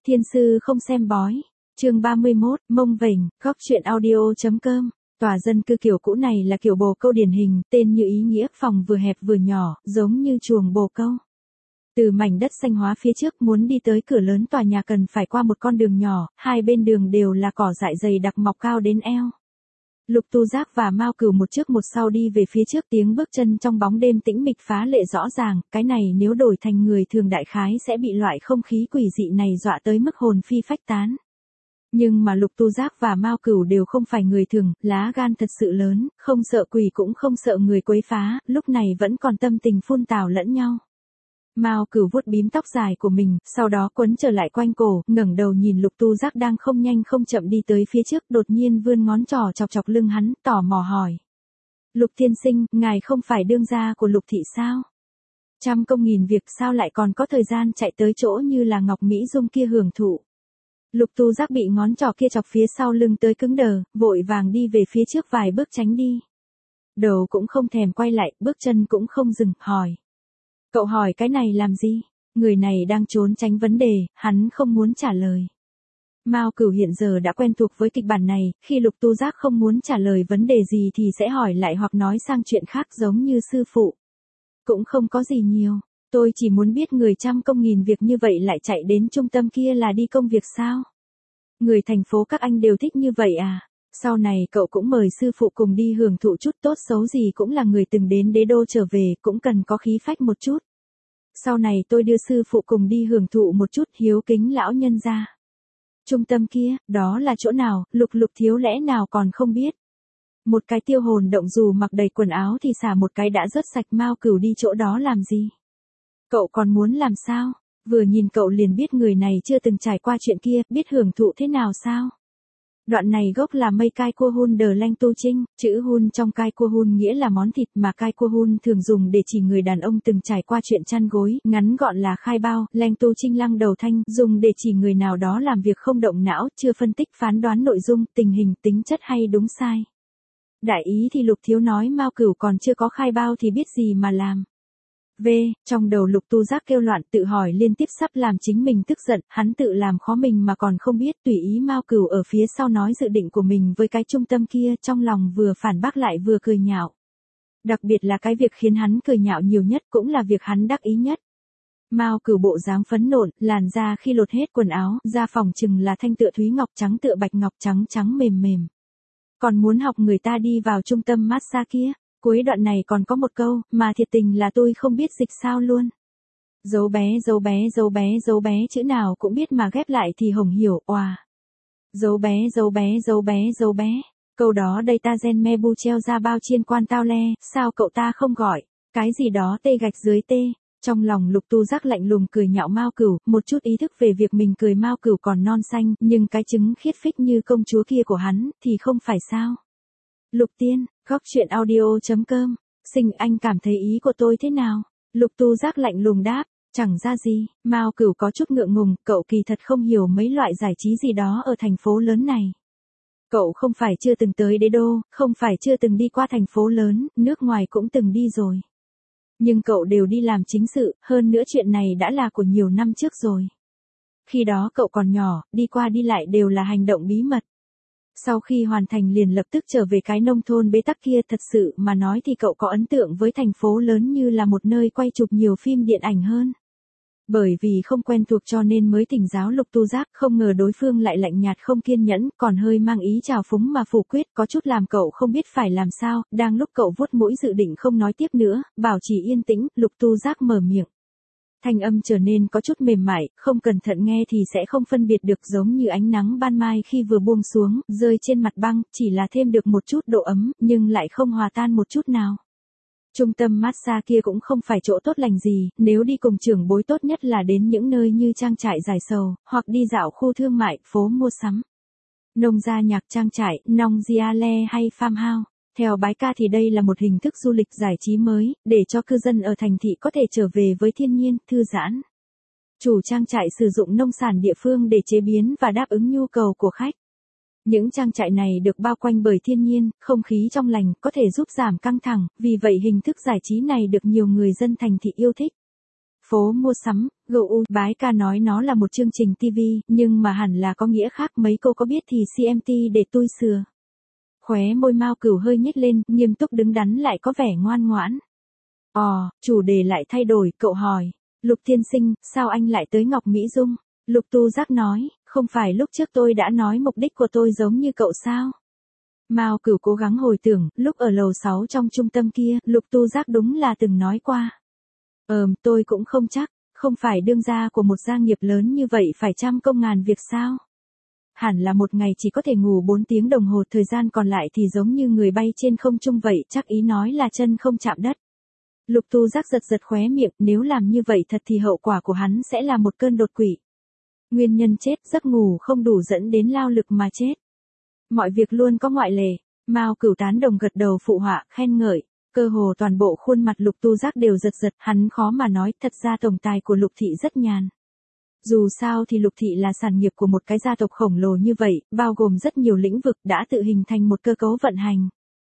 Thiên sư không xem bói. Chương 31, mông vểnh, góc truyện audio.com. Tòa dân cư kiểu cũ này là kiểu bồ câu điển hình, tên như ý nghĩa, phòng vừa hẹp vừa nhỏ, giống như chuồng bồ câu. Từ mảnh đất xanh hóa phía trước muốn đi tới cửa lớn tòa nhà cần phải qua một con đường nhỏ, hai bên đường đều là cỏ dại dày đặc mọc cao đến eo. Lục Tu Giác và Mao Cửu một trước một sau đi về phía trước, tiếng bước chân trong bóng đêm tĩnh mịch phá lệ rõ ràng, cái này nếu đổi thành người thường đại khái sẽ bị loại không khí quỷ dị này dọa tới mức hồn phi phách tán. Nhưng mà Lục Tu Giác và Mao Cửu đều không phải người thường, lá gan thật sự lớn, không sợ quỷ cũng không sợ người quấy phá, lúc này vẫn còn tâm tình phun tào lẫn nhau. Mao Cửu vuốt bím tóc dài của mình, sau đó quấn trở lại quanh cổ, ngẩng đầu nhìn Lục Tu Giác đang không nhanh không chậm đi tới phía trước, đột nhiên vươn ngón trỏ chọc chọc lưng hắn, tò mò hỏi. Lục tiên sinh, ngài không phải đương gia của Lục thị sao? Trăm công nghìn việc sao lại còn có thời gian chạy tới chỗ như là Ngọc Mỹ Dung kia hưởng thụ. Lục Tu Giác bị ngón trỏ kia chọc phía sau lưng tới cứng đờ, vội vàng đi về phía trước vài bước tránh đi. Đầu cũng không thèm quay lại, bước chân cũng không dừng, hỏi. Cậu hỏi cái này làm gì? Người này đang trốn tránh vấn đề, hắn không muốn trả lời. Mao Cửu hiện giờ đã quen thuộc với kịch bản này, khi Lục Tu Giác không muốn trả lời vấn đề gì thì sẽ hỏi lại hoặc nói sang chuyện khác giống như sư phụ. Cũng không có gì nhiều, tôi chỉ muốn biết người trăm công nghìn việc như vậy lại chạy đến trung tâm kia là đi công việc sao? Người thành phố các anh đều thích như vậy à? Sau này cậu cũng mời sư phụ cùng đi hưởng thụ chút, tốt xấu gì cũng là người từng đến đế đô trở về, cũng cần có khí phách một chút. Sau này tôi đưa sư phụ cùng đi hưởng thụ một chút, hiếu kính lão nhân gia. Trung tâm kia, đó là chỗ nào, Lục thiếu lẽ nào còn không biết. Một cái tiêu hồn động dù mặc đầy quần áo thì xả một cái đã rớt sạch. Mao Cửu đi chỗ đó làm gì? Cậu còn muốn làm sao? Vừa nhìn cậu liền biết người này chưa từng trải qua chuyện kia, biết hưởng thụ thế nào sao? Đoạn này gốc là mây cai cua hun đờ lanh tu trinh, chữ hun trong cai cua hun nghĩa là món thịt mà cai cua hun thường dùng để chỉ người đàn ông từng trải qua chuyện chăn gối, ngắn gọn là khai bao, lanh tu trinh lăng đầu thanh, dùng để chỉ người nào đó làm việc không động não, chưa phân tích phán đoán nội dung, tình hình, tính chất hay đúng sai. Đại ý thì Lục thiếu nói Mao Cửu còn chưa có khai bao thì biết gì mà làm. Trong đầu Lục Tu Giác kêu loạn, tự hỏi liên tiếp sắp làm chính mình tức giận, hắn tự làm khó mình mà còn không biết, tùy ý Mao Cửu ở phía sau nói dự định của mình với cái trung tâm kia, trong lòng vừa phản bác lại vừa cười nhạo. Đặc biệt là cái việc khiến hắn cười nhạo nhiều nhất cũng là việc hắn đắc ý nhất. Mao Cửu bộ dáng phấn nộn, làn da khi lột hết quần áo, da phòng chừng là thanh tựa thúy ngọc, trắng tựa bạch ngọc, trắng trắng mềm mềm. Còn muốn học người ta đi vào trung tâm massage kia. Cuối đoạn này còn có một câu, mà thiệt tình là tôi không biết dịch sao luôn. Dấu bé chữ nào cũng biết mà ghép lại thì hồng hiểu, oà. Dấu bé. Câu đó đây ta gen me bu treo ra bao chiên quan tao le, sao cậu ta không gọi, cái gì đó tê gạch dưới tê. Trong lòng Lục Tu Giác lạnh lùng cười nhạo Mao Cửu, một chút ý thức về việc mình cười Mao Cửu còn non xanh, nhưng cái trứng khiết phích như công chúa kia của hắn, thì không phải sao. Lục tiên, góc truyện audio.com, Sinh anh cảm thấy ý của tôi thế nào? Lục Tu Giác lạnh lùng đáp, chẳng ra gì. Mao Cửu có chút ngượng ngùng, cậu kỳ thật không hiểu mấy loại giải trí gì đó ở thành phố lớn này. Cậu không phải chưa từng tới đế đô, không phải chưa từng đi qua thành phố lớn, nước ngoài cũng từng đi rồi. Nhưng cậu đều đi làm chính sự, hơn nữa chuyện này đã là của nhiều năm trước rồi. Khi đó cậu còn nhỏ, đi qua đi lại đều là hành động bí mật. Sau khi hoàn thành liền lập tức trở về cái nông thôn bế tắc kia, thật sự mà nói thì cậu có ấn tượng với thành phố lớn như là một nơi quay chụp nhiều phim điện ảnh hơn. Bởi vì không quen thuộc cho nên mới thỉnh giáo Lục Tu Giác, không ngờ đối phương lại lạnh nhạt không kiên nhẫn, còn hơi mang ý trào phúng mà phủ quyết, có chút làm cậu không biết phải làm sao. Đang lúc cậu vuốt mũi dự định không nói tiếp nữa, bảo trì yên tĩnh, Lục Tu Giác mở miệng. Thanh âm trở nên có chút mềm mại, không cẩn thận nghe thì sẽ không phân biệt được, giống như ánh nắng ban mai khi vừa buông xuống, rơi trên mặt băng, chỉ là thêm được một chút độ ấm, nhưng lại không hòa tan một chút nào. Trung tâm massage kia cũng không phải chỗ tốt lành gì, nếu đi cùng trưởng bối tốt nhất là đến những nơi như trang trại giải sầu, hoặc đi dạo khu thương mại, phố mua sắm. Nông gia nhạc trang trại, nong giale hay farmhouse. Theo Bái Ca thì đây là một hình thức du lịch giải trí mới, để cho cư dân ở thành thị có thể trở về với thiên nhiên, thư giãn. Chủ trang trại sử dụng nông sản địa phương để chế biến và đáp ứng nhu cầu của khách. Những trang trại này được bao quanh bởi thiên nhiên, không khí trong lành, có thể giúp giảm căng thẳng, vì vậy hình thức giải trí này được nhiều người dân thành thị yêu thích. phố mua sắm, GU, bái ca nói nó là một chương trình TV, nhưng mà hẳn là có nghĩa khác, mấy cô có biết thì CMT để tôi sửa. Khóe môi Mao Cửu hơi nhếch lên, nghiêm túc đứng đắn lại có vẻ ngoan ngoãn. Chủ đề lại thay đổi, cậu hỏi, Lục tiên sinh, sao anh lại tới Ngọc Mỹ Dung? Lục Tu Giác nói, không phải lúc trước tôi đã nói mục đích của tôi giống như cậu sao? Mao Cửu cố gắng hồi tưởng, lúc ở lầu 6 trong trung tâm kia, Lục Tu Giác đúng là từng nói qua. Tôi cũng không chắc, không phải đương gia của một gia nghiệp lớn như vậy phải trăm công ngàn việc sao? Hẳn là một ngày chỉ có thể ngủ 4 tiếng đồng hồ, thời gian còn lại thì giống như người bay trên không trung vậy, chắc ý nói là chân không chạm đất. Lục Tu Giác giật giật khóe miệng, nếu làm như vậy thật thì hậu quả của hắn sẽ là một cơn đột quỵ. Nguyên nhân chết, giấc ngủ không đủ dẫn đến lao lực mà chết. Mọi việc luôn có ngoại lệ. Mao Cửu tán đồng gật đầu phụ họa, khen ngợi. Cơ hồ toàn bộ khuôn mặt Lục Tu Giác đều giật giật, hắn khó mà nói, thật ra tổng tài của Lục thị rất nhàn. Dù sao thì Lục thị là sản nghiệp của một cái gia tộc khổng lồ như vậy, bao gồm rất nhiều lĩnh vực, đã tự hình thành một cơ cấu vận hành.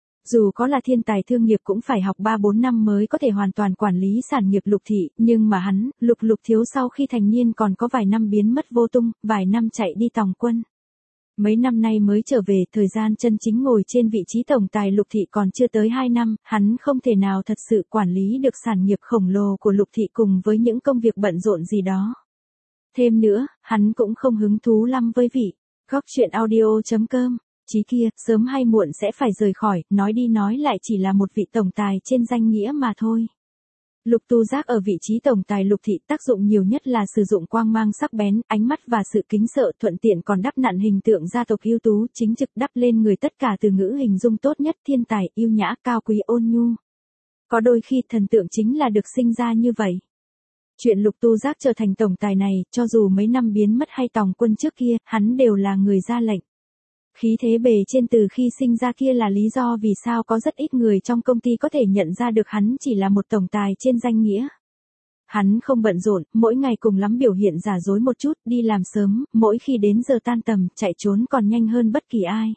Dù có là thiên tài thương nghiệp cũng phải học 3-4 năm mới có thể hoàn toàn quản lý sản nghiệp Lục thị, nhưng mà hắn, Lục Thiếu sau khi thành niên còn có vài năm biến mất vô tung, vài năm chạy đi tòng quân. Mấy năm nay mới trở về, thời gian chân chính ngồi trên vị trí tổng tài Lục thị còn chưa tới 2 năm, hắn không thể nào thật sự quản lý được sản nghiệp khổng lồ của Lục thị cùng với những công việc bận rộn gì đó. Thêm nữa, hắn cũng không hứng thú lắm với vị góc chuyện audio.com. Chí kia, sớm hay muộn sẽ phải rời khỏi, nói đi nói lại chỉ là một vị tổng tài trên danh nghĩa mà thôi. Lục Tu Giác ở vị trí tổng tài Lục thị tác dụng nhiều nhất là sử dụng quang mang sắc bén, ánh mắt và sự kính sợ, thuận tiện còn đắp nặn hình tượng gia tộc ưu tú, chính trực đắp lên người tất cả từ ngữ hình dung tốt nhất, thiên tài, yêu nhã, cao quý, ôn nhu. Có đôi khi thần tượng chính là được sinh ra như vậy. Chuyện Lục Tu Giác trở thành tổng tài này, cho dù mấy năm biến mất hay tòng quân trước kia, hắn đều là người ra lệnh. Khí thế bề trên từ khi sinh ra kia là lý do vì sao có rất ít người trong công ty có thể nhận ra được hắn chỉ là một tổng tài trên danh nghĩa. Hắn không bận rộn, mỗi ngày cùng lắm biểu hiện giả dối một chút, đi làm sớm, mỗi khi đến giờ tan tầm, chạy trốn còn nhanh hơn bất kỳ ai.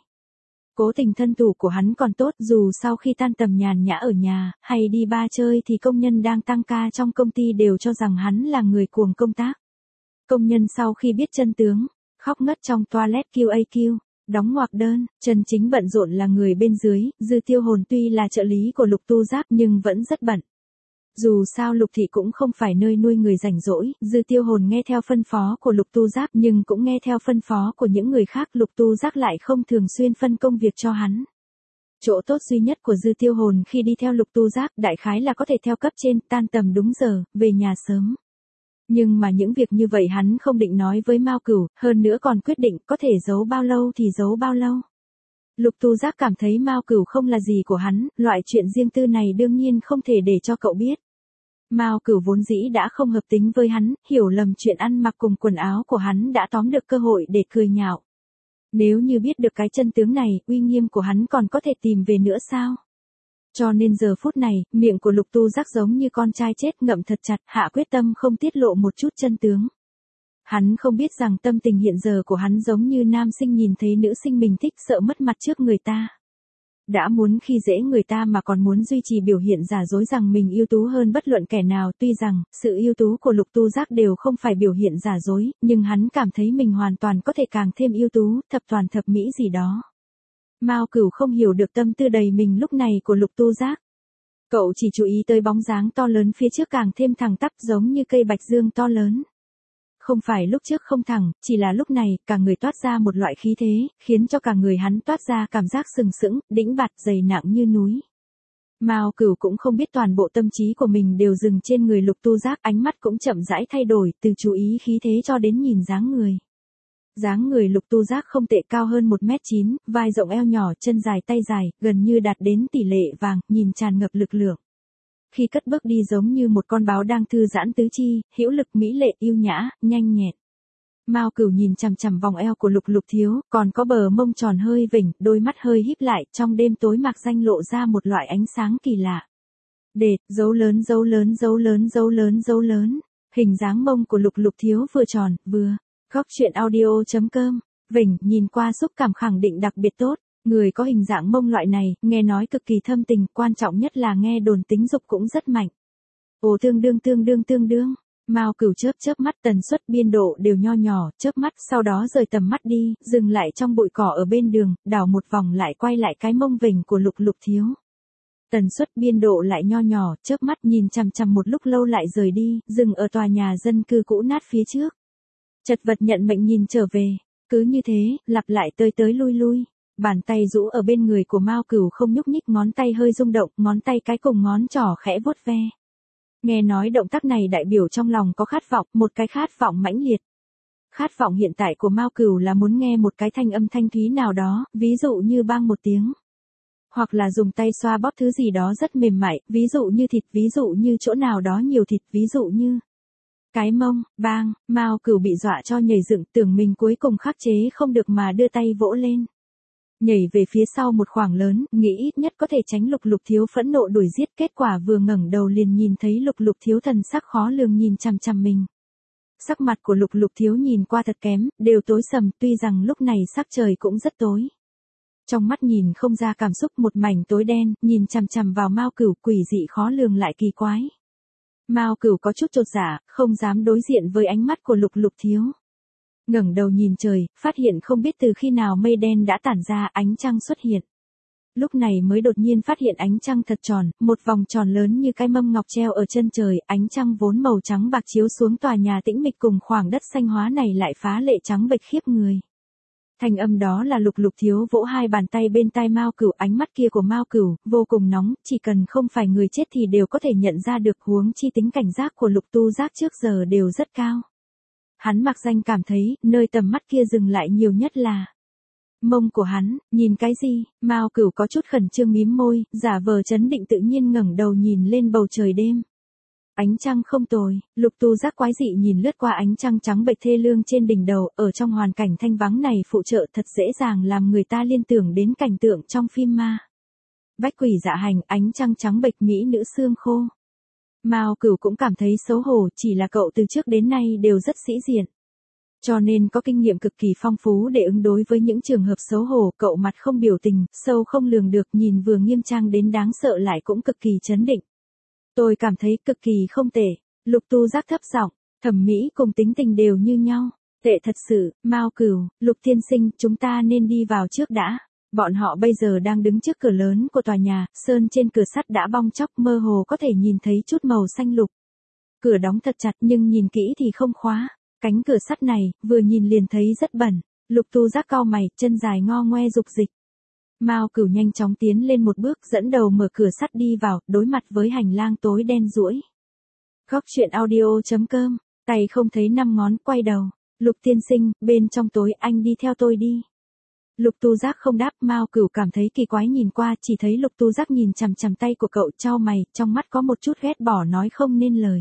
Cố tình thân thủ của hắn còn tốt, dù sau khi tan tầm nhàn nhã ở nhà, hay đi bar chơi thì công nhân đang tăng ca trong công ty đều cho rằng hắn là người cuồng công tác. Công nhân sau khi biết chân tướng, khóc ngất trong toilet QAQ. Đóng ngoặc đơn, chân chính bận rộn là người bên dưới, Dư Tiêu Hồn tuy là trợ lý của Lục Tu Giác nhưng vẫn rất bận. Dù sao Lục thị cũng không phải nơi nuôi người rảnh rỗi, Dư Tiêu Hồn nghe theo phân phó của Lục Tu Giác nhưng cũng nghe theo phân phó của những người khác, Lục Tu Giác lại không thường xuyên phân công việc cho hắn. Chỗ tốt duy nhất của Dư Tiêu Hồn khi đi theo Lục Tu Giác đại khái là có thể theo cấp trên, tan tầm đúng giờ, về nhà sớm. Nhưng mà những việc như vậy hắn không định nói với Mao Cửu, hơn nữa còn quyết định có thể giấu bao lâu thì giấu bao lâu. Lục Tu Giác cảm thấy Mao Cửu không là gì của hắn, loại chuyện riêng tư này đương nhiên không thể để cho cậu biết. Mao Cửu vốn dĩ đã không hợp tính với hắn, hiểu lầm chuyện ăn mặc cùng quần áo của hắn đã tóm được cơ hội để cười nhạo. Nếu như biết được cái chân tướng này, uy nghiêm của hắn còn có thể tìm về nữa sao? Cho nên giờ phút này, miệng của Lục Tu Giác giống như con trai chết ngậm thật chặt, hạ quyết tâm không tiết lộ một chút chân tướng. Hắn không biết rằng tâm tình hiện giờ của hắn giống như nam sinh nhìn thấy nữ sinh mình thích sợ mất mặt trước người ta. Đã muốn khi dễ người ta mà còn muốn duy trì biểu hiện giả dối rằng mình ưu tú hơn bất luận kẻ nào, tuy rằng, sự ưu tú của Lục Tu Giác đều không phải biểu hiện giả dối, nhưng hắn cảm thấy mình hoàn toàn có thể càng thêm ưu tú, thập toàn thập mỹ gì đó. Mao Cửu không hiểu được tâm tư đầy mình lúc này của Lục Tu Giác. Cậu chỉ chú ý tới bóng dáng to lớn phía trước càng thêm thẳng tắp giống như cây bạch dương to lớn. Không phải lúc trước không thẳng, chỉ là lúc này, cả người toát ra một loại khí thế, khiến cho cả người hắn toát ra cảm giác sừng sững, đĩnh bạt, dày nặng như núi. Mao Cửu cũng không biết toàn bộ tâm trí của mình đều dừng trên người Lục Tu Giác, ánh mắt cũng chậm rãi thay đổi, từ chú ý khí thế cho đến nhìn dáng người. Dáng người Lục Tu Giác không tệ, cao hơn 1m9, vai rộng eo nhỏ, chân dài tay dài, gần như đạt đến tỷ lệ vàng, nhìn tràn ngập lực lượng. Khi cất bước đi giống như một con báo đang thư giãn tứ chi, hữu lực mỹ lệ, yêu nhã, nhanh nhẹn. Mao Cửu nhìn chằm chằm vòng eo của Lục Thiếu, còn có bờ mông tròn hơi vểnh, đôi mắt hơi híp lại, trong đêm tối mạc danh lộ ra một loại ánh sáng kỳ lạ. Đệt, dấu lớn dấu lớn dấu lớn dấu lớn dấu lớn. Hình dáng mông của Lục Thiếu vừa tròn, vừa góc chuyện audio.com, vểnh, nhìn qua xúc cảm khẳng định đặc biệt tốt. Người có hình dạng mông loại này, nghe nói cực kỳ thâm tình, quan trọng nhất là nghe đồn tính dục cũng rất mạnh. Ồ tương đương. Mao Cửu chớp chớp mắt, tần suất biên độ đều nho nhỏ, chớp mắt, sau đó rời tầm mắt đi, dừng lại trong bụi cỏ ở bên đường, đảo một vòng lại quay lại cái mông vểnh của Lục Lục Thiếu. Tần suất biên độ lại nho nhỏ, chớp mắt nhìn chằm chằm một lúc lâu lại rời đi, dừng ở tòa nhà dân cư cũ nát phía trước. Chật vật nhận mệnh nhìn trở về, cứ như thế, lặp lại tới tới lui lui. Bàn tay rũ ở bên người của Mao Cửu không nhúc nhích, ngón tay hơi rung động, ngón tay cái cùng ngón trỏ khẽ vuốt ve. Nghe nói động tác này đại biểu trong lòng có khát vọng, một cái khát vọng mãnh liệt. Khát vọng hiện tại của Mao Cửu là muốn nghe một cái thanh âm thanh thúy nào đó, ví dụ như bang một tiếng. Hoặc là dùng tay xoa bóp thứ gì đó rất mềm mại, ví dụ như thịt, ví dụ như chỗ nào đó nhiều thịt, ví dụ như cái mông, bang. Mao Cửu bị dọa cho nhảy dựng, tưởng mình cuối cùng khắc chế không được mà đưa tay vỗ lên. Nhảy về phía sau một khoảng lớn, nghĩ ít nhất có thể tránh Lục Lục Thiếu phẫn nộ đuổi giết, kết quả vừa ngẩng đầu liền nhìn thấy Lục Lục Thiếu thần sắc khó lường nhìn chằm chằm mình. Sắc mặt của Lục Lục Thiếu nhìn qua thật kém, đều tối sầm, tuy rằng lúc này sắc trời cũng rất tối. Trong mắt nhìn không ra cảm xúc, một mảnh tối đen, nhìn chằm chằm vào Mao Cửu, quỷ dị khó lường lại kỳ quái. Mao Cửu có chút chột dạ, không dám đối diện với ánh mắt của Lục Lục Thiếu. Ngẩng đầu nhìn trời, phát hiện không biết từ khi nào mây đen đã tản ra, ánh trăng xuất hiện. Lúc này mới đột nhiên phát hiện ánh trăng thật tròn, một vòng tròn lớn như cái mâm ngọc treo ở chân trời, ánh trăng vốn màu trắng bạc chiếu xuống tòa nhà tĩnh mịch cùng khoảng đất xanh hóa này lại phá lệ trắng bệch khiếp người. Thanh âm đó là Lục Lục Thiếu vỗ hai bàn tay bên tai Mao Cửu, ánh mắt kia của Mao Cửu vô cùng nóng, chỉ cần không phải người chết thì đều có thể nhận ra được, huống chi tính cảnh giác của Lục Tu Giác trước giờ đều rất cao. Hắn mặc danh cảm thấy, nơi tầm mắt kia dừng lại nhiều nhất là mông của hắn. Nhìn cái gì? Mao Cửu có chút khẩn trương mím môi, giả vờ trấn định tự nhiên ngẩng đầu nhìn lên bầu trời đêm. Ánh trăng không tồi. Lục Tu Giác quái dị nhìn lướt qua ánh trăng trắng bệch thê lương trên đỉnh đầu, ở trong hoàn cảnh thanh vắng này phụ trợ thật dễ dàng làm người ta liên tưởng đến cảnh tượng trong phim ma. Bách quỷ dạ hành, ánh trăng trắng bệch, mỹ nữ xương khô. Mao Cửu cũng cảm thấy xấu hổ, chỉ là cậu từ trước đến nay đều rất sĩ diện. Cho nên có kinh nghiệm cực kỳ phong phú để ứng đối với những trường hợp xấu hổ, cậu mặt không biểu tình, sâu không lường được, nhìn vừa nghiêm trang đến đáng sợ lại cũng cực kỳ trấn định. Tôi cảm thấy cực kỳ không tệ. Lục Tu Giác thấp giọng, thẩm mỹ cùng tính tình đều như nhau. Tệ thật sự. Mao Cửu, Lục tiên sinh, chúng ta nên đi vào trước đã. Bọn họ bây giờ đang đứng trước cửa lớn của tòa nhà, sơn trên cửa sắt đã bong tróc, mơ hồ có thể nhìn thấy chút màu xanh lục. Cửa đóng thật chặt nhưng nhìn kỹ thì không khóa. Cánh cửa sắt này, vừa nhìn liền thấy rất bẩn. Lục Tu Giác cau mày, chân dài ngo ngoe dục dịch. Mao Cửu nhanh chóng tiến lên một bước, dẫn đầu mở cửa sắt đi vào, đối mặt với hành lang tối đen duỗi. Góc truyện audio.com, tay không thấy năm ngón, quay đầu. Lục tiên sinh, bên trong tối, anh đi theo tôi đi. Lục Tu Giác không đáp, Mao Cửu cảm thấy kỳ quái nhìn qua, chỉ thấy Lục Tu Giác nhìn chằm chằm tay của cậu, chau mày, trong mắt có một chút ghét bỏ nói không nên lời.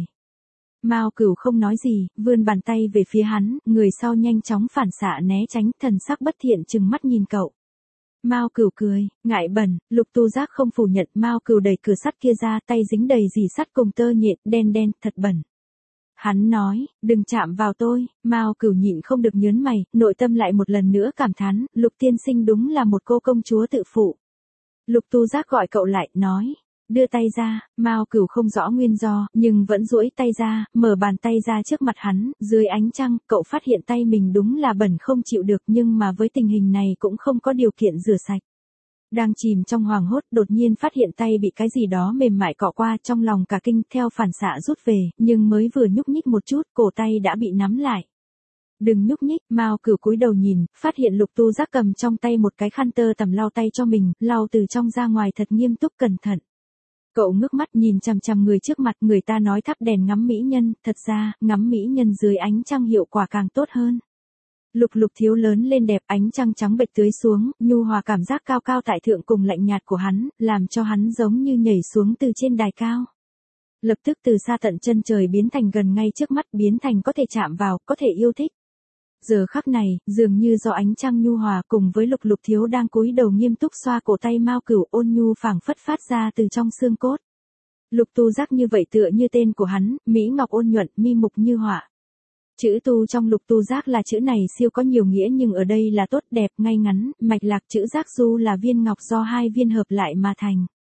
Mao Cửu không nói gì, vươn bàn tay về phía hắn, người sau nhanh chóng phản xạ né tránh, thần sắc bất thiện trừng mắt nhìn cậu. Mao Cửu cười, ngại bẩn. Lục Tu Giác không phủ nhận. Mao Cửu đẩy cửa sắt kia ra, tay dính đầy dì sắt cùng tơ nhện, đen đen, thật bẩn. Hắn nói, đừng chạm vào tôi. Mao Cửu nhịn không được nhớn mày, nội tâm lại một lần nữa cảm thán, Lục tiên sinh đúng là một cô công chúa tự phụ. Lục Tu Giác gọi cậu lại, nói, đưa tay ra. Mao Cửu không rõ nguyên do, nhưng vẫn duỗi tay ra, mở bàn tay ra trước mặt hắn, dưới ánh trăng, cậu phát hiện tay mình đúng là bẩn không chịu được, nhưng mà với tình hình này cũng không có điều kiện rửa sạch. Đang chìm trong hoảng hốt, đột nhiên phát hiện tay bị cái gì đó mềm mại cọ qua, trong lòng cả kinh, theo phản xạ rút về, nhưng mới vừa nhúc nhích một chút, cổ tay đã bị nắm lại. Đừng nhúc nhích. Mao Cửu cúi đầu nhìn, phát hiện Lục Tu Giác cầm trong tay một cái khăn tơ tằm lau tay cho mình, lau từ trong ra ngoài thật nghiêm túc cẩn thận. Cậu ngước mắt nhìn chằm chằm người trước mặt, người ta nói thắp đèn ngắm mỹ nhân, thật ra, ngắm mỹ nhân dưới ánh trăng hiệu quả càng tốt hơn. Lục Lục Thiếu lớn lên đẹp, ánh trăng trắng bệch tưới xuống, nhu hòa cảm giác cao cao tại thượng cùng lạnh nhạt của hắn, làm cho hắn giống như nhảy xuống từ trên đài cao. Lập tức từ xa tận chân trời biến thành gần ngay trước mắt, biến thành có thể chạm vào, có thể yêu thích. Giờ khắc này, dường như do ánh trăng nhu hòa cùng với Lục Lục Thiếu đang cúi đầu nghiêm túc xoa cổ tay Mao Cửu, ôn nhu phảng phất phát ra từ trong xương cốt. Lục Tu Giác như vậy tựa như tên của hắn, mỹ ngọc ôn nhuận, mi mục như họa. Chữ tu trong Lục Tu Giác là chữ này siêu có nhiều nghĩa, nhưng ở đây là tốt đẹp, ngay ngắn, mạch lạc. Chữ giác du là viên ngọc do hai viên hợp lại mà thành.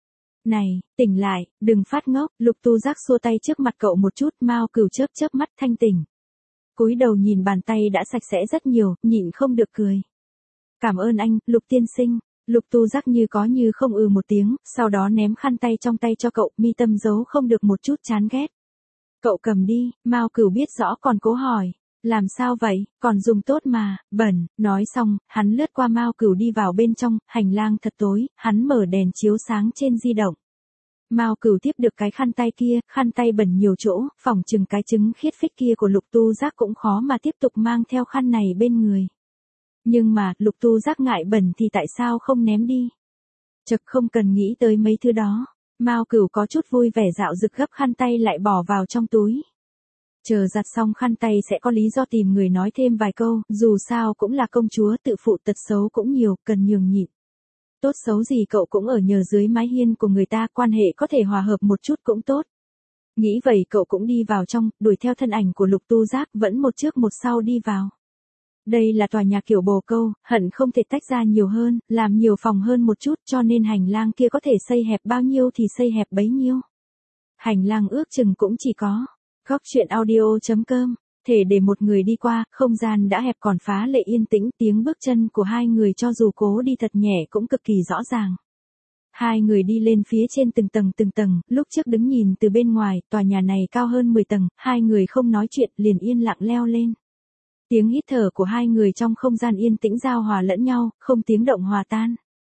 Này, tỉnh lại, đừng phát ngốc, Lục Tu Giác xua tay trước mặt cậu một chút, Mao Cửu chớp chớp mắt thanh tỉnh. Cúi đầu nhìn bàn tay đã sạch sẽ rất nhiều, nhịn không được cười. Cảm ơn anh, Lục tiên sinh. Lục Tu Giác như có như không một tiếng, sau đó ném khăn tay trong tay cho cậu, mi tâm giấu không được một chút chán ghét. Cậu cầm đi, Mao Cửu biết rõ còn cố hỏi. Làm sao vậy, còn dùng tốt mà, bẩn, nói xong, hắn lướt qua Mao Cửu đi vào bên trong, hành lang thật tối, hắn mở đèn chiếu sáng trên di động. Mao Cửu tiếp được cái khăn tay kia, khăn tay bẩn nhiều chỗ, phỏng chừng cái trứng khiết phích kia của Lục Tu Giác cũng khó mà tiếp tục mang theo khăn này bên người. Nhưng mà, Lục Tu Giác ngại bẩn thì tại sao không ném đi? Chật không cần nghĩ tới mấy thứ đó. Mao Cửu có chút vui vẻ dạo rực gấp khăn tay lại bỏ vào trong túi. Chờ giặt xong khăn tay sẽ có lý do tìm người nói thêm vài câu, dù sao cũng là công chúa tự phụ tật xấu cũng nhiều, cần nhường nhịn. Tốt xấu gì cậu cũng ở nhờ dưới mái hiên của người ta, quan hệ có thể hòa hợp một chút cũng tốt. Nghĩ vậy cậu cũng đi vào trong, đuổi theo thân ảnh của Lục Tu Giác, vẫn một trước một sau đi vào. Đây là tòa nhà kiểu bồ câu, hận không thể tách ra nhiều hơn, làm nhiều phòng hơn một chút, cho nên hành lang kia có thể xây hẹp bao nhiêu thì xây hẹp bấy nhiêu. Hành lang ước chừng cũng chỉ có góc truyện audio.com, thể để một người đi qua, không gian đã hẹp còn phá lệ yên tĩnh, tiếng bước chân của hai người cho dù cố đi thật nhẹ cũng cực kỳ rõ ràng. Hai người đi lên phía trên từng tầng, lúc trước đứng nhìn từ bên ngoài, tòa nhà này cao hơn 10 tầng, hai người không nói chuyện liền yên lặng leo lên. Tiếng hít thở của hai người trong không gian yên tĩnh giao hòa lẫn nhau, không tiếng động hòa tan.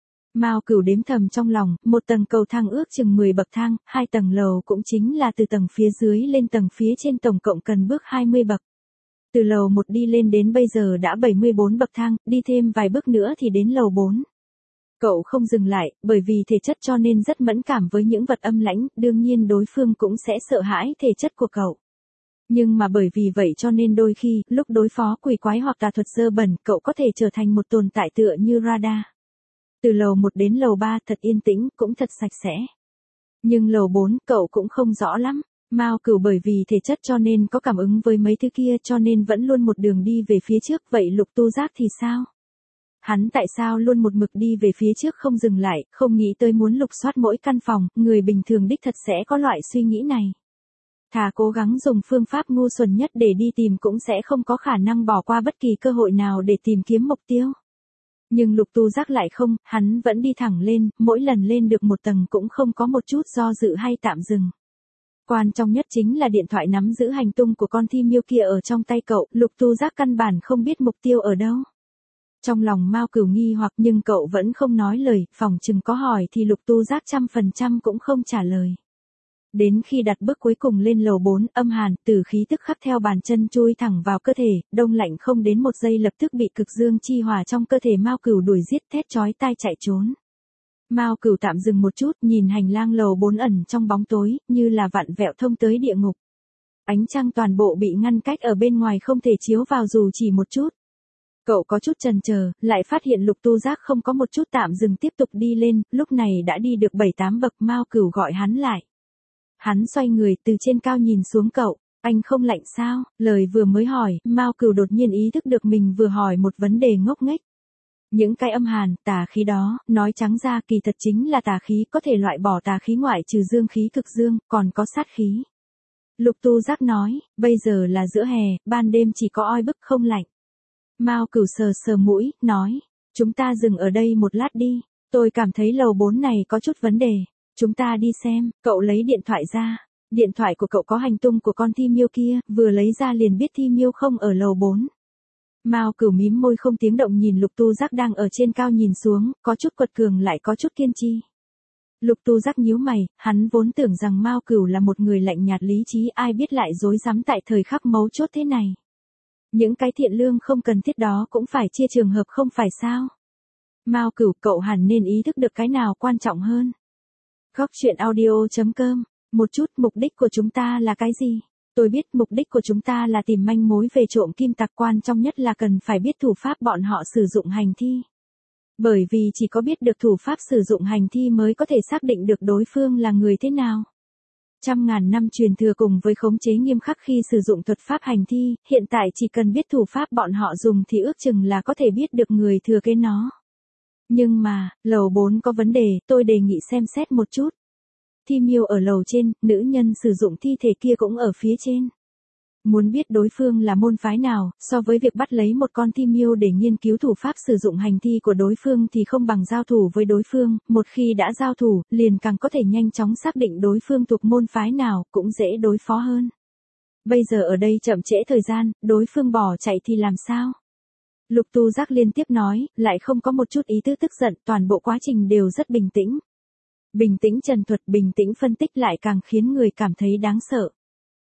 Mao Cửu đếm thầm trong lòng, một tầng cầu thang ước chừng 10 bậc thang, hai tầng lầu cũng chính là từ tầng phía dưới lên tầng phía trên tổng cộng cần bước 20 bậc. Từ lầu 1 đi lên đến bây giờ đã 74 bậc thang, đi thêm vài bước nữa thì đến lầu 4. Cậu không dừng lại, bởi vì thể chất cho nên rất mẫn cảm với những vật âm lãnh, đương nhiên đối phương cũng sẽ sợ hãi thể chất của cậu. Nhưng mà bởi vì vậy cho nên đôi khi, lúc đối phó quỷ quái hoặc tà thuật dơ bẩn, cậu có thể trở thành một tồn tại tựa như radar. Từ lầu 1 đến lầu 3 thật yên tĩnh, cũng thật sạch sẽ. Nhưng lầu 4 cậu cũng không rõ lắm. Mao Cửu bởi vì thể chất cho nên có cảm ứng với mấy thứ kia cho nên vẫn luôn một đường đi về phía trước, vậy Lục Tu Giác thì sao? Hắn tại sao luôn một mực đi về phía trước không dừng lại, không nghĩ tới muốn lục soát mỗi căn phòng, người bình thường đích thật sẽ có loại suy nghĩ này. Thà cố gắng dùng phương pháp ngu xuẩn nhất để đi tìm cũng sẽ không có khả năng bỏ qua bất kỳ cơ hội nào để tìm kiếm mục tiêu. Nhưng Lục Tu Giác lại không, hắn vẫn đi thẳng lên, mỗi lần lên được một tầng cũng không có một chút do dự hay tạm dừng. Quan trọng nhất chính là điện thoại nắm giữ hành tung của con thi miêu kia ở trong tay cậu, Lục Tu Giác căn bản không biết mục tiêu ở đâu. Trong lòng Mao Cửu nghi hoặc nhưng cậu vẫn không nói lời, phỏng chừng có hỏi thì Lục Tu Giác 100% cũng không trả lời. Đến khi đặt bước cuối cùng lên lầu 4, âm hàn, tử khí tức khắc theo bàn chân chui thẳng vào cơ thể, đông lạnh không đến một giây lập tức bị cực dương chi hỏa trong cơ thể Mao Cửu đuổi giết, thét chói tai chạy trốn. Mao Cửu tạm dừng một chút, nhìn hành lang lầu 4 ẩn trong bóng tối, như là vặn vẹo thông tới địa ngục. Ánh trăng toàn bộ bị ngăn cách ở bên ngoài không thể chiếu vào dù chỉ một chút. Cậu có chút chần chờ, lại phát hiện Lục Tu Giác không có một chút tạm dừng tiếp tục đi lên, lúc này đã đi được 7-8 bậc. Mao Cửu gọi hắn lại. Hắn xoay người từ trên cao nhìn xuống cậu, anh không lạnh sao? Lời vừa mới hỏi, Mao Cửu đột nhiên ý thức được mình vừa hỏi một vấn đề ngốc nghếch. Những cái âm hàn, tà khí đó, nói trắng ra kỳ thật chính là tà khí, có thể loại bỏ tà khí ngoại trừ dương khí cực dương, còn có sát khí. Lục Tu Giác nói, bây giờ là giữa hè, ban đêm chỉ có oi bức không lạnh. Mao Cửu sờ sờ mũi, nói, chúng ta dừng ở đây một lát đi, tôi cảm thấy lầu 4 này có chút vấn đề. Chúng ta đi xem, cậu lấy điện thoại ra. Điện thoại của cậu có hành tung của con thi miêu kia, vừa lấy ra liền biết thi miêu không ở lầu 4. Mao Cửu mím môi không tiếng động nhìn Lục Tu Giác đang ở trên cao nhìn xuống, có chút quật cường lại có chút kiên trì. Lục Tu Giác nhíu mày, hắn vốn tưởng rằng Mao Cửu là một người lạnh nhạt lý trí, ai biết lại dối rắm tại thời khắc mấu chốt thế này. Những cái thiện lương không cần thiết đó cũng phải chia trường hợp không phải sao? Mao Cửu, cậu hẳn nên ý thức được cái nào quan trọng hơn. Góc truyện audio.com, một chút, mục đích của chúng ta là cái gì? Tôi biết mục đích của chúng ta là tìm manh mối về trộm kim tặc, quan trọng nhất là cần phải biết thủ pháp bọn họ sử dụng hành thi. Bởi vì chỉ có biết được thủ pháp sử dụng hành thi mới có thể xác định được đối phương là người thế nào. Trăm ngàn năm truyền thừa cùng với khống chế nghiêm khắc khi sử dụng thuật pháp hành thi, hiện tại chỉ cần biết thủ pháp bọn họ dùng thì ước chừng là có thể biết được người thừa kế nó. Nhưng mà, lầu 4 có vấn đề, tôi đề nghị xem xét một chút. Thi Miêu ở lầu trên, nữ nhân sử dụng thi thể kia cũng ở phía trên. Muốn biết đối phương là môn phái nào, so với việc bắt lấy một con thi miêu để nghiên cứu thủ pháp sử dụng hành thi của đối phương thì không bằng giao thủ với đối phương, một khi đã giao thủ, liền càng có thể nhanh chóng xác định đối phương thuộc môn phái nào, cũng dễ đối phó hơn. Bây giờ ở đây chậm trễ thời gian, đối phương bỏ chạy thì làm sao? Lục Tu Giác liên tiếp nói, lại không có một chút ý tứ tức giận, toàn bộ quá trình đều rất bình tĩnh. Bình tĩnh trần thuật, bình tĩnh phân tích lại càng khiến người cảm thấy đáng sợ.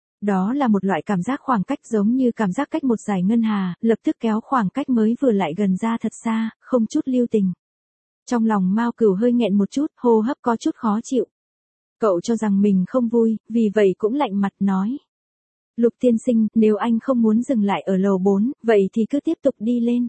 Đó là một loại cảm giác khoảng cách giống như cảm giác cách một dải ngân hà, lập tức kéo khoảng cách mới vừa lại gần ra thật xa, không chút lưu tình. Trong lòng Mao Cửu hơi nghẹn một chút, hô hấp có chút khó chịu. Cậu cho rằng mình không vui, vì vậy cũng lạnh mặt nói. Lục tiên sinh, nếu anh không muốn dừng lại ở lầu 4, vậy thì cứ tiếp tục đi lên.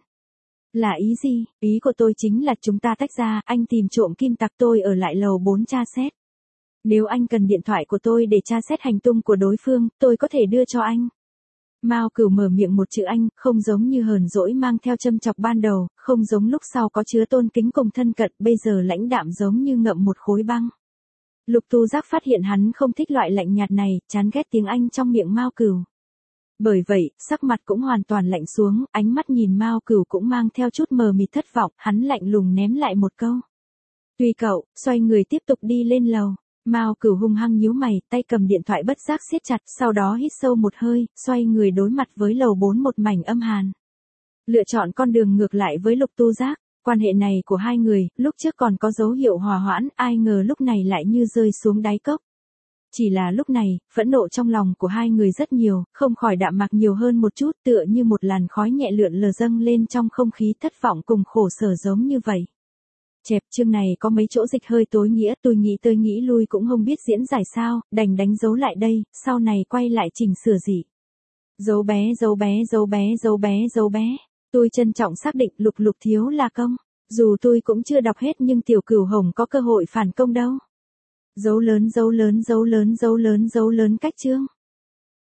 Là ý gì? Ý của tôi chính là chúng ta tách ra, anh tìm trộm kim tặc, tôi ở lại lầu 4 tra xét. Nếu anh cần điện thoại của tôi để tra xét hành tung của đối phương, tôi có thể đưa cho anh. Mao Cửu mở miệng một chữ anh, không giống như hờn dỗi mang theo châm chọc ban đầu, không giống lúc sau có chứa tôn kính cùng thân cận, bây giờ lãnh đạm giống như ngậm một khối băng. Lục Tu Giác phát hiện hắn không thích loại lạnh nhạt này, chán ghét tiếng Anh trong miệng Mao Cửu. Bởi vậy, sắc mặt cũng hoàn toàn lạnh xuống, ánh mắt nhìn Mao Cửu cũng mang theo chút mờ mịt thất vọng, hắn lạnh lùng ném lại một câu. Tùy cậu, xoay người tiếp tục đi lên lầu. Mao Cửu hung hăng nhíu mày, tay cầm điện thoại bất giác siết chặt, sau đó hít sâu một hơi, xoay người đối mặt với lầu 4 một mảnh âm hàn. Lựa chọn con đường ngược lại với Lục Tu Giác, quan hệ này của hai người, lúc trước còn có dấu hiệu hòa hoãn, ai ngờ lúc này lại như rơi xuống đáy cốc. Chỉ là lúc này, phẫn nộ trong lòng của hai người rất nhiều, không khỏi đạm mạc nhiều hơn một chút, tựa như một làn khói nhẹ lượn lờ dâng lên trong không khí, thất vọng cùng khổ sở giống như vậy. Chẹp, chương này có mấy chỗ dịch hơi tối nghĩa, tôi nghĩ tới nghĩ lui cũng không biết diễn giải sao, đành đánh dấu lại đây, sau này quay lại chỉnh sửa gì. Dấu bé dấu bé dấu bé dấu bé dấu bé. Tôi trân trọng xác định Lục Lục thiếu là công. Dù tôi cũng chưa đọc hết nhưng Tiểu Cửu Hồng có cơ hội phản công đâu. Dấu lớn dấu lớn dấu lớn dấu lớn dấu lớn cách chương.